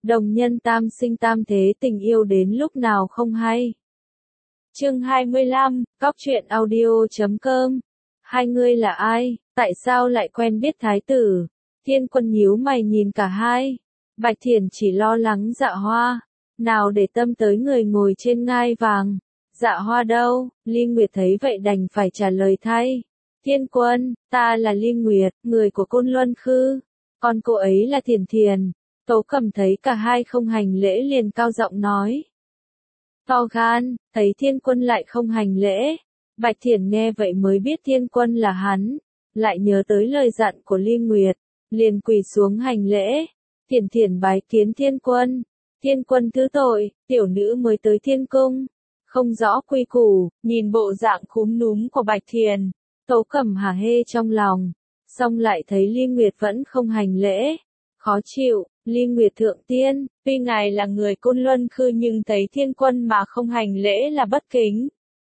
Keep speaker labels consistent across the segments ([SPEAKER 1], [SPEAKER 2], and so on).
[SPEAKER 1] Đồng nhân tam sinh tam thế tình yêu đến lúc nào không hay. Chương 25, Cóc truyện audio.com. Hai người là ai, tại sao lại quen biết thái tử? Thiên Quân nhíu mày nhìn cả hai. Bạch Thiển chỉ lo lắng Dạ Hoa, nào để tâm tới người ngồi trên ngai vàng. Dạ Hoa đâu? Ly Nguyệt thấy vậy đành phải trả lời thay. Thiên Quân, ta là Ly Nguyệt, người của Côn Luân Khư. Còn cô ấy là Thiển Thiển. Tố Cầm thấy cả hai không hành lễ liền cao giọng nói. To gan, thấy Thiên Quân lại không hành lễ. Bạch Thiển nghe vậy mới biết Thiên Quân là hắn. Lại nhớ tới lời dặn của Ly Nguyệt. Liền quỳ xuống hành lễ. Thiển Thiển bái kiến Thiên Quân. Thiên Quân thứ tội, tiểu nữ mới tới Thiên Cung. Không rõ quy củ, nhìn bộ dạng cúm núm của Bạch Thiển. Tố Cầm hả hê trong lòng. Xong lại thấy Ly Nguyệt vẫn không hành lễ. Khó chịu, Ly Nguyệt thượng tiên, tuy ngài là người Côn Luân Khư nhưng thấy Thiên Quân mà không hành lễ là bất kính.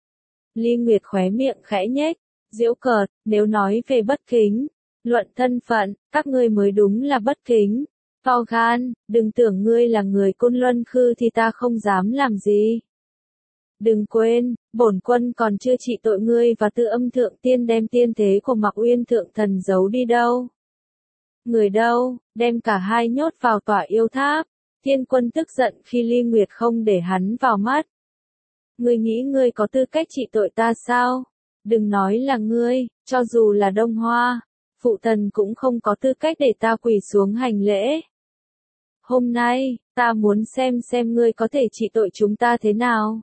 [SPEAKER 1] Ly Nguyệt khóe miệng khẽ nhếch, giễu cợt, nếu nói về bất kính, luận thân phận, các ngươi mới đúng là bất kính. To gan, đừng tưởng ngươi là người Côn Luân Khư thì ta không dám làm gì. Đừng quên, bổn quân còn chưa trị tội ngươi và Tư Âm thượng tiên đem tiên thế của Mạc Uyên thượng thần giấu đi đâu. Người đâu, đem cả hai nhốt vào tỏa yêu tháp. Thiên Quân tức giận khi Ly Nguyệt không để hắn vào mắt. Ngươi nghĩ ngươi có tư cách trị tội ta sao? Đừng nói là ngươi, cho dù là Đông Hoa, phụ thần cũng không có tư cách để ta quỳ xuống hành lễ. Hôm nay, ta muốn xem ngươi có thể trị tội chúng ta thế nào.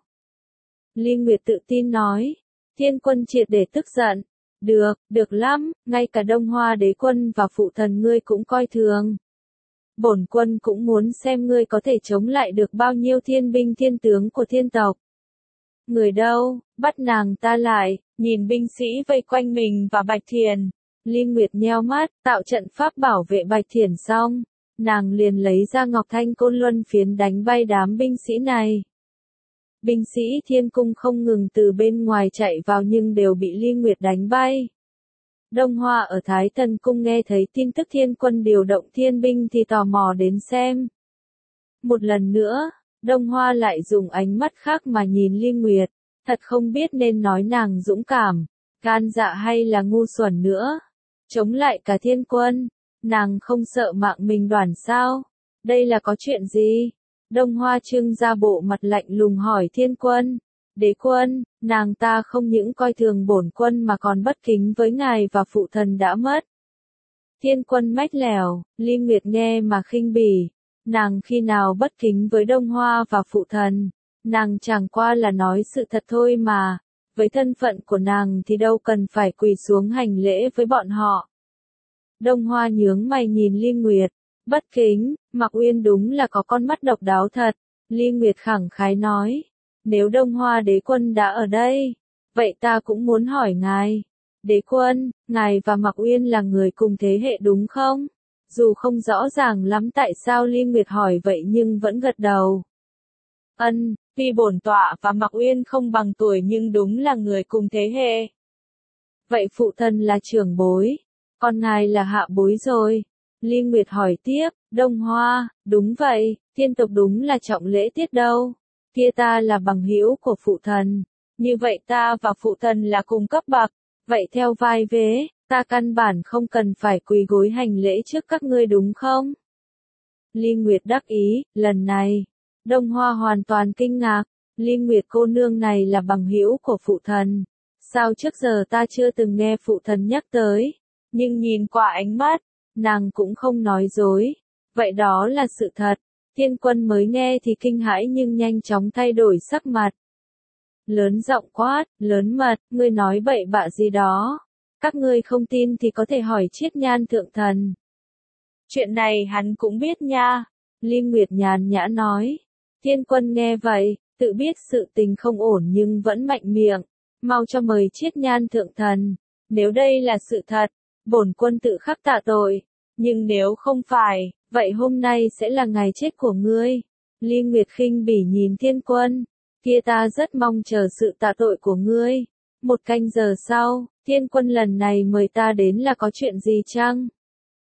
[SPEAKER 1] Ly Nguyệt tự tin nói. Thiên Quân triệt để tức giận. Được lắm, ngay cả Đông Hoa đế quân và phụ thần ngươi cũng coi thường. Bổn quân cũng muốn xem ngươi có thể chống lại được bao nhiêu thiên binh thiên tướng của thiên tộc. Người đâu, bắt nàng ta lại, nhìn binh sĩ vây quanh mình và Bạch Thiển. Ly Nguyệt nheo mắt, tạo trận pháp bảo vệ Bạch Thiển xong. Nàng liền lấy ra Ngọc Thanh Côn Luân phiến đánh bay đám binh sĩ này. Binh sĩ Thiên Cung không ngừng từ bên ngoài chạy vào nhưng đều bị Ly Nguyệt đánh bay. Đông Hoa ở Thái Thần Cung nghe thấy tin tức Thiên Quân điều động thiên binh thì tò mò đến xem. Một lần nữa, Đông Hoa lại dùng ánh mắt khác mà nhìn Ly Nguyệt, thật không biết nên nói nàng dũng cảm, gan dạ hay là ngu xuẩn nữa. Chống lại cả Thiên Quân, nàng không sợ mạng mình đoản sao? Đây là có chuyện gì? Đông Hoa trưng ra bộ mặt lạnh lùng hỏi Thiên Quân. Đế quân, nàng ta không những coi thường bổn quân mà còn bất kính với ngài và phụ thần đã mất. Thiên Quân mách lèo, Ly Nguyệt nghe mà khinh bỉ. Nàng khi nào bất kính với Đông Hoa và phụ thần, nàng chẳng qua là nói sự thật thôi mà. Với thân phận của nàng thì đâu cần phải quỳ xuống hành lễ với bọn họ. Đông Hoa nhướng mày nhìn Ly Nguyệt. Bất kính, Mạc Uyên đúng là có con mắt độc đáo thật. Ly Nguyệt khẳng khái nói. Nếu Đông Hoa đế quân đã ở đây, vậy ta cũng muốn hỏi ngài. Đế quân, ngài và Mạc Uyên là người cùng thế hệ đúng không? Dù không rõ ràng lắm tại sao Ly Nguyệt hỏi vậy nhưng vẫn gật đầu. Tuy bổn tọa và Mạc Uyên không bằng tuổi nhưng đúng là người cùng thế hệ. Vậy phụ thân là trưởng bối, còn ngài là hạ bối rồi. Ly Nguyệt hỏi tiếp, Đông Hoa, đúng vậy, thiên tộc đúng là trọng lễ tiết đâu. Kia ta là bằng hữu của phụ thần, như vậy ta và phụ thần là cùng cấp bậc, vậy theo vai vế, ta căn bản không cần phải quỳ gối hành lễ trước các ngươi đúng không? Ly Nguyệt đắc ý, lần này, Đông Hoa hoàn toàn kinh ngạc, Ly Nguyệt cô nương này là bằng hữu của phụ thần. Sao trước giờ ta chưa từng nghe phụ thần nhắc tới, nhưng nhìn qua ánh mắt, nàng cũng không nói dối, vậy đó là sự thật. Thiên Quân mới nghe thì kinh hãi nhưng nhanh chóng thay đổi sắc mặt. Lớn giọng quát, lớn mật, ngươi nói bậy bạ gì đó. Các ngươi không tin thì có thể hỏi Chiết Nhan thượng thần. Chuyện này hắn cũng biết nha. Ly Nguyệt nhàn nhã nói. Thiên Quân nghe vậy, tự biết sự tình không ổn nhưng vẫn mạnh miệng. Mau cho mời Chiết Nhan thượng thần. Nếu đây là sự thật, bổn quân tự khắc tạ tội. Nhưng nếu không phải, vậy hôm nay sẽ là ngày chết của ngươi. Ly Nguyệt khinh bỉ nhìn Thiên Quân. Kia ta rất mong chờ sự tạ tội của ngươi. Một canh giờ sau, Thiên Quân lần này mời ta đến là có chuyện gì chăng?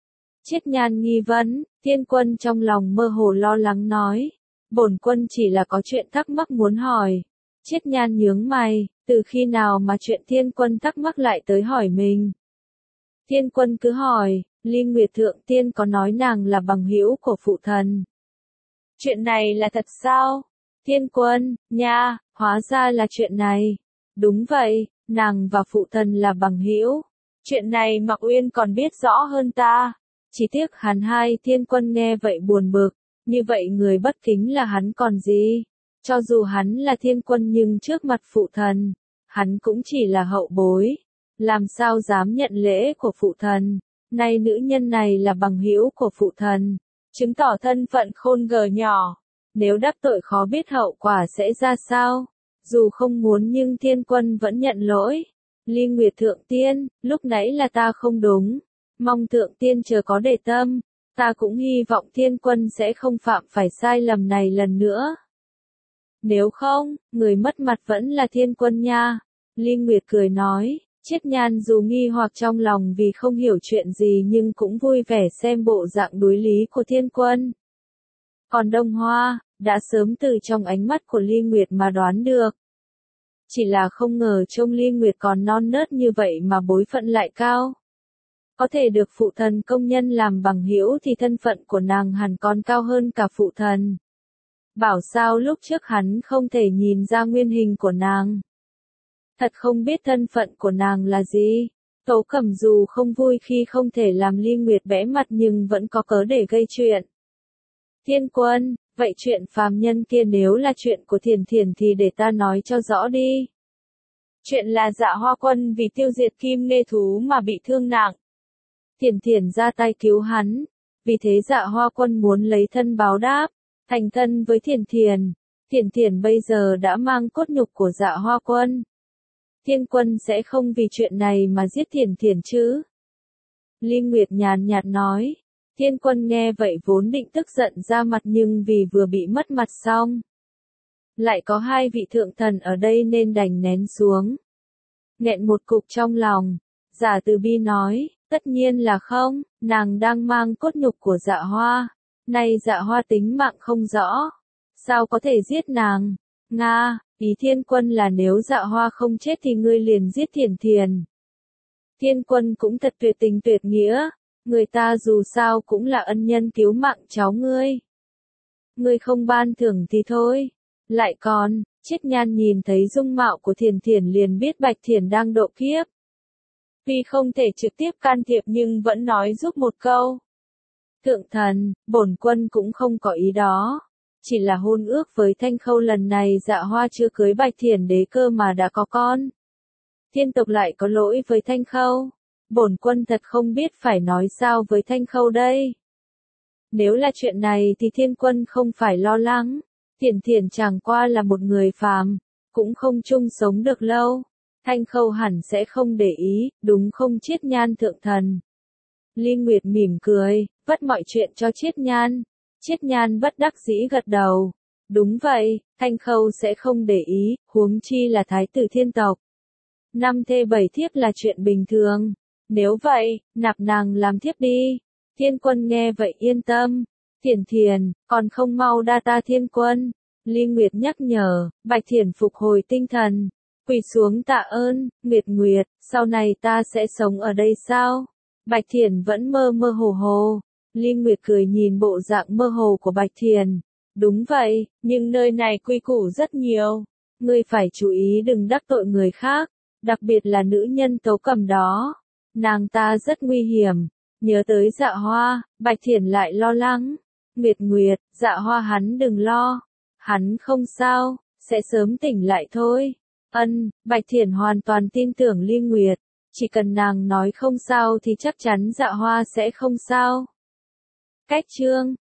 [SPEAKER 1] Chiết Nhan nghi vấn, Thiên Quân trong lòng mơ hồ lo lắng nói. Bổn quân chỉ là có chuyện thắc mắc muốn hỏi. Chiết Nhan nhướng mày, từ khi nào mà chuyện Thiên Quân thắc mắc lại tới hỏi mình? Thiên Quân cứ hỏi, Ly Nguyệt Thượng Tiên có nói nàng là bằng hữu của phụ thần. Chuyện này là thật sao? Thiên Quân, nha, hóa ra là chuyện này. Đúng vậy, nàng và phụ thần là bằng hữu. Chuyện này Mặc Uyên còn biết rõ hơn ta. Chỉ tiếc hắn hai Thiên Quân nghe vậy buồn bực. Như vậy người bất kính là hắn còn gì? Cho dù hắn là Thiên Quân nhưng trước mặt phụ thần, hắn cũng chỉ là hậu bối. Làm sao dám nhận lễ của phụ thần? Nay nữ nhân này là bằng hữu của phụ thần, chứng tỏ thân phận khôn gờ nhỏ. Nếu đắc tội khó biết hậu quả sẽ ra sao? Dù không muốn nhưng Thiên Quân vẫn nhận lỗi. Ly Nguyệt Thượng Tiên, lúc nãy là ta không đúng. Mong Thượng Tiên chớ có để tâm. Ta cũng hy vọng Thiên Quân sẽ không phạm phải sai lầm này lần nữa. Nếu không, người mất mặt vẫn là Thiên Quân nha. Ly Nguyệt cười nói. Chiết Nhan dù nghi hoặc trong lòng vì không hiểu chuyện gì nhưng cũng vui vẻ xem bộ dạng đối lý của Thiên Quân. Còn Đông Hoa, đã sớm từ trong ánh mắt của Ly Nguyệt mà đoán được. Chỉ là không ngờ trông Ly Nguyệt còn non nớt như vậy mà bối phận lại cao. Có thể được phụ thần công nhân làm bằng hữu thì thân phận của nàng hẳn còn cao hơn cả phụ thần. Bảo sao lúc trước hắn không thể nhìn ra nguyên hình của nàng. Thật không biết thân phận của nàng là gì. Tố Cẩm dù không vui khi không thể làm Ly Nguyệt bẽ mặt nhưng vẫn có cớ để gây chuyện. Thiên Quân, vậy chuyện phàm nhân kia nếu là chuyện của Thiền Thiền thì để ta nói cho rõ đi. Chuyện là Dạ Hoa Quân vì tiêu diệt Kim Nê Thú mà bị thương nặng. Thiền Thiền ra tay cứu hắn. Vì thế Dạ Hoa Quân muốn lấy thân báo đáp, thành thân với Thiền Thiền. Thiền Thiền bây giờ đã mang cốt nhục của Dạ Hoa Quân. Thiên Quân sẽ không vì chuyện này mà giết Thiền Thiền chứ? Ly Nguyệt nhàn nhạt nói. Thiên Quân nghe vậy vốn định tức giận ra mặt nhưng vì vừa bị mất mặt xong. Lại có hai vị thượng thần ở đây nên đành nén xuống. Nghẹn một cục trong lòng. Giả Từ Bi nói, tất nhiên là không, nàng đang mang cốt nhục của Dạ Hoa. Nay Dạ Hoa tính mạng không rõ. Sao có thể giết nàng? Nga, ý Thiên Quân là nếu Dạ Hoa không chết thì ngươi liền giết Thiền Thiền. Thiên Quân cũng thật tuyệt tình tuyệt nghĩa. Người ta dù sao cũng là ân nhân cứu mạng cháu ngươi. Ngươi không ban thưởng thì thôi. Lại còn, Chiết Nhan nhìn thấy dung mạo của Thiền Thiền liền biết Bạch Thiền đang độ kiếp. Tuy không thể trực tiếp can thiệp nhưng vẫn nói giúp một câu. Thượng thần, bổn quân cũng không có ý đó. Chỉ là hôn ước với Thanh Khâu lần này Dạ Hoa chưa cưới Bạch Thiền đế cơ mà đã có con. Thiên tộc lại có lỗi với Thanh Khâu. Bổn quân thật không biết phải nói sao với Thanh Khâu đây. Nếu là chuyện này thì Thiên Quân không phải lo lắng. Thiền Thiền chẳng qua là một người phàm, cũng không chung sống được lâu. Thanh Khâu hẳn sẽ không để ý, đúng không Chiết Nhan thượng thần? Ly Nguyệt mỉm cười, vất mọi chuyện cho Chiết Nhan. Chiết Nhan bất đắc dĩ gật đầu. Đúng vậy, Thanh Khâu sẽ không để ý, huống chi là thái tử thiên tộc. 5 thê 7 thiếp là chuyện bình thường. Nếu vậy, nạp nàng làm thiếp đi. Thiên Quân nghe vậy yên tâm. Thiền Thiền, còn không mau đa ta Thiên Quân. Ly Nguyệt nhắc nhở, Bạch Thiền phục hồi tinh thần. Quỳ xuống tạ ơn, Nguyệt Nguyệt, sau này ta sẽ sống ở đây sao? Bạch Thiền vẫn mơ mơ hồ hồ. Ly Nguyệt cười nhìn bộ dạng mơ hồ của Bạch Thiền. Đúng vậy, nhưng nơi này quy củ rất nhiều. Ngươi phải chú ý đừng đắc tội người khác, đặc biệt là nữ nhân Tố Cẩm đó. Nàng ta rất nguy hiểm. Nhớ tới Dạ Hoa, Bạch Thiền lại lo lắng. Nguyệt Nguyệt, Dạ Hoa hắn đừng lo. Hắn không sao, sẽ sớm tỉnh lại thôi. Bạch Thiền hoàn toàn tin tưởng Ly Nguyệt. Chỉ cần nàng nói không sao thì chắc chắn Dạ Hoa sẽ không sao. Cách chương